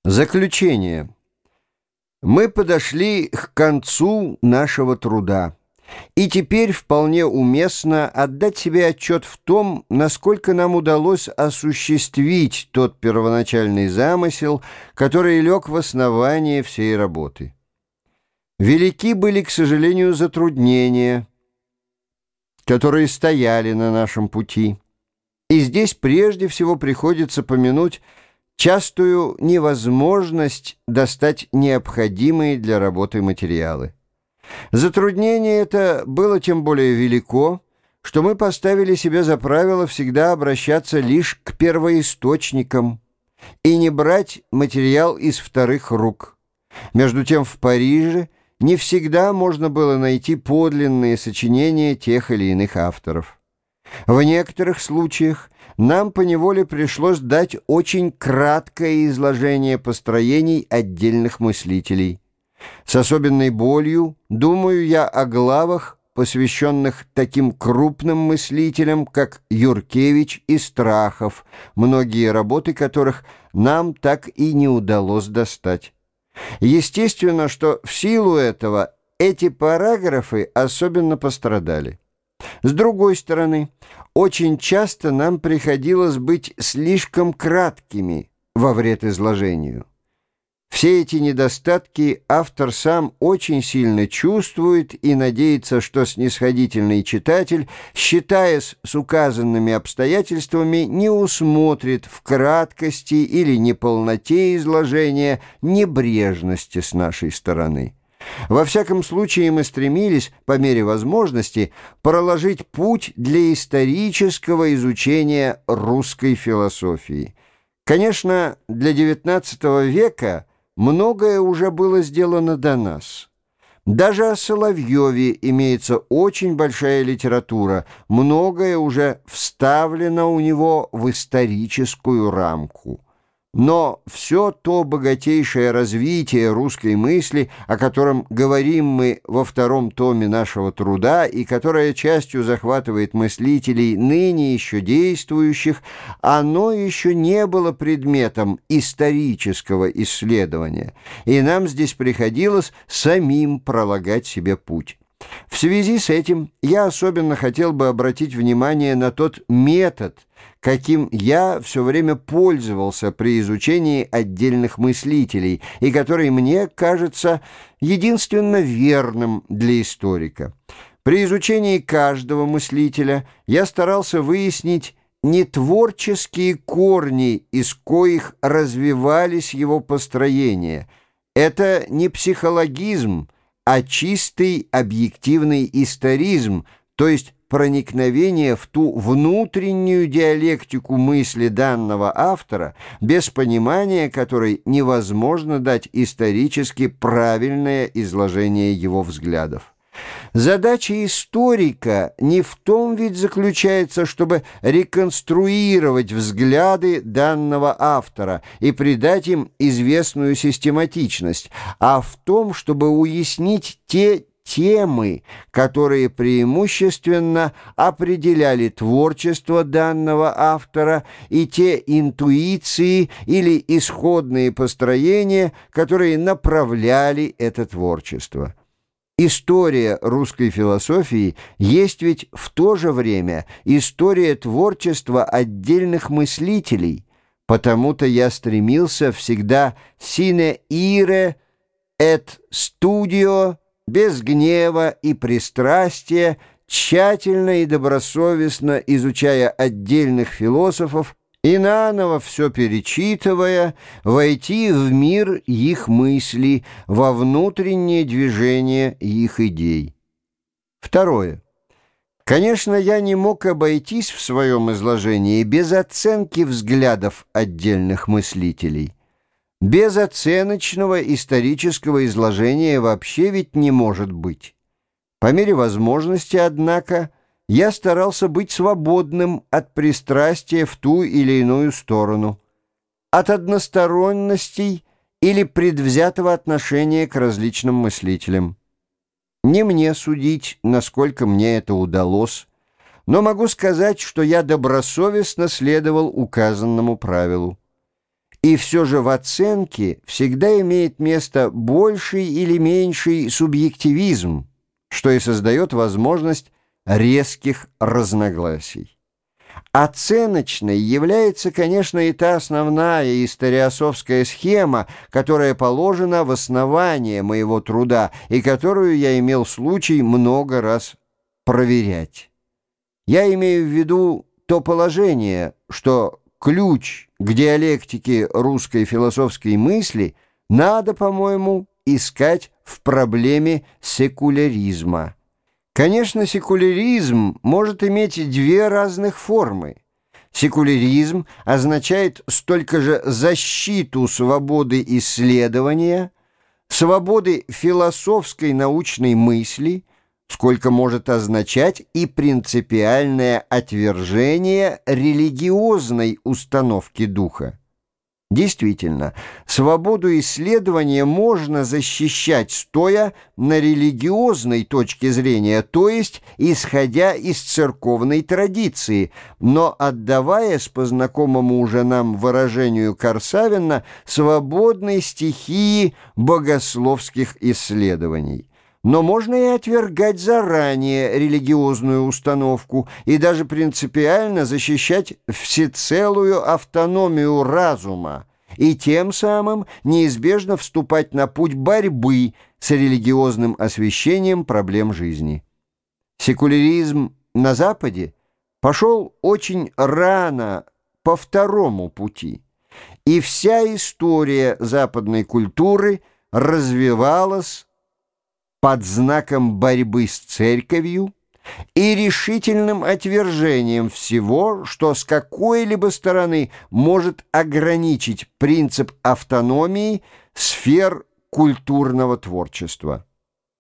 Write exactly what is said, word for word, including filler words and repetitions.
Заключение. Мы подошли к концу нашего труда, и теперь вполне уместно отдать себе отчет в том, насколько нам удалось осуществить тот первоначальный замысел, который лег в основание всей работы. Велики были, к сожалению, затруднения, которые стояли на нашем пути. И здесь прежде всего приходится помянуть частую невозможность достать необходимые для работы материалы. Затруднение это было тем более велико, что мы поставили себе за правило всегда обращаться лишь к первоисточникам и не брать материал из вторых рук. Между тем в Париже не всегда можно было найти подлинные сочинения тех или иных авторов. В некоторых случаях нам поневоле пришлось дать очень краткое изложение построений отдельных мыслителей. С особенной болью думаю я о главах, посвященных таким крупным мыслителям, как Юркевич и Страхов, многие работы которых нам так и не удалось достать. Естественно, что в силу этого эти параграфы особенно пострадали. С другой стороны, очень часто нам приходилось быть слишком краткими во вред изложению. Все эти недостатки автор сам очень сильно чувствует и надеется, что снисходительный читатель, считаясь с указанными обстоятельствами, не усмотрит в краткости или неполноте изложения небрежности с нашей стороны. Во всяком случае, мы стремились, по мере возможности, проложить путь для исторического изучения русской философии. Конечно, для девятнадцатого века многое уже было сделано до нас. Даже о Соловьеве имеется очень большая литература, многое уже вставлено у него в историческую рамку. Но все то богатейшее развитие русской мысли, о котором говорим мы во втором томе нашего труда и которое частью захватывает мыслителей ныне еще действующих, оно еще не было предметом исторического исследования, и нам здесь приходилось самим пролагать себе путь. В связи с этим я особенно хотел бы обратить внимание на тот метод, каким я все время пользовался при изучении отдельных мыслителей и который мне кажется единственно верным для историка. При изучении каждого мыслителя я старался выяснить не творческие корни, из коих развивались его построения. Это не психологизм, а чистый объективный историзм, то есть проникновение в ту внутреннюю диалектику мысли данного автора, без понимания которой невозможно дать исторически правильное изложение его взглядов. Задача историка не в том ведь заключается, чтобы реконструировать взгляды данного автора и придать им известную систематичность, а в том, чтобы уяснить те темы, которые преимущественно определяли творчество данного автора, и те интуиции или исходные построения, которые направляли это творчество. История русской философии есть ведь в то же время история творчества отдельных мыслителей, потому-то я стремился всегда sine ire et studio, без гнева и пристрастия, тщательно и добросовестно изучая отдельных философов и наново все перечитывая, войти в мир их мыслей, во внутреннее движение их идей. Второе. Конечно, я не мог обойтись в своем изложении без оценки взглядов отдельных мыслителей. Без оценочного исторического изложения вообще ведь не может быть. По мере возможности, однако, я старался быть свободным от пристрастия в ту или иную сторону, от односторонностей или предвзятого отношения к различным мыслителям. Не мне судить, насколько мне это удалось, но могу сказать, что я добросовестно следовал указанному правилу. И все же в оценке всегда имеет место больший или меньший субъективизм, что и создает возможность резких разногласий. Оценочной является, конечно, и та основная историософская схема, которая положена в основание моего труда и которую я имел случай много раз проверять. Я имею в виду то положение, что ключ к диалектике русской философской мысли надо, по-моему, искать в проблеме секуляризма. Конечно, секуляризм может иметь две разных формы. Секуляризм означает столько же защиту свободы исследования, свободы философской научной мысли, сколько может означать и принципиальное отвержение религиозной установки духа. Действительно, свободу исследования можно защищать, стоя на религиозной точке зрения, то есть исходя из церковной традиции, но отдаваясь по знакомому уже нам выражению Корсавина свободной стихии богословских исследований. Но можно и отвергать заранее религиозную установку и даже принципиально защищать всецелую автономию разума и тем самым неизбежно вступать на путь борьбы с религиозным освещением проблем жизни. Секуляризм на Западе пошел очень рано по второму пути, и вся история западной культуры развивалась под знаком борьбы с церковью и решительным отвержением всего, что с какой-либо стороны может ограничить принцип автономии сфер культурного творчества.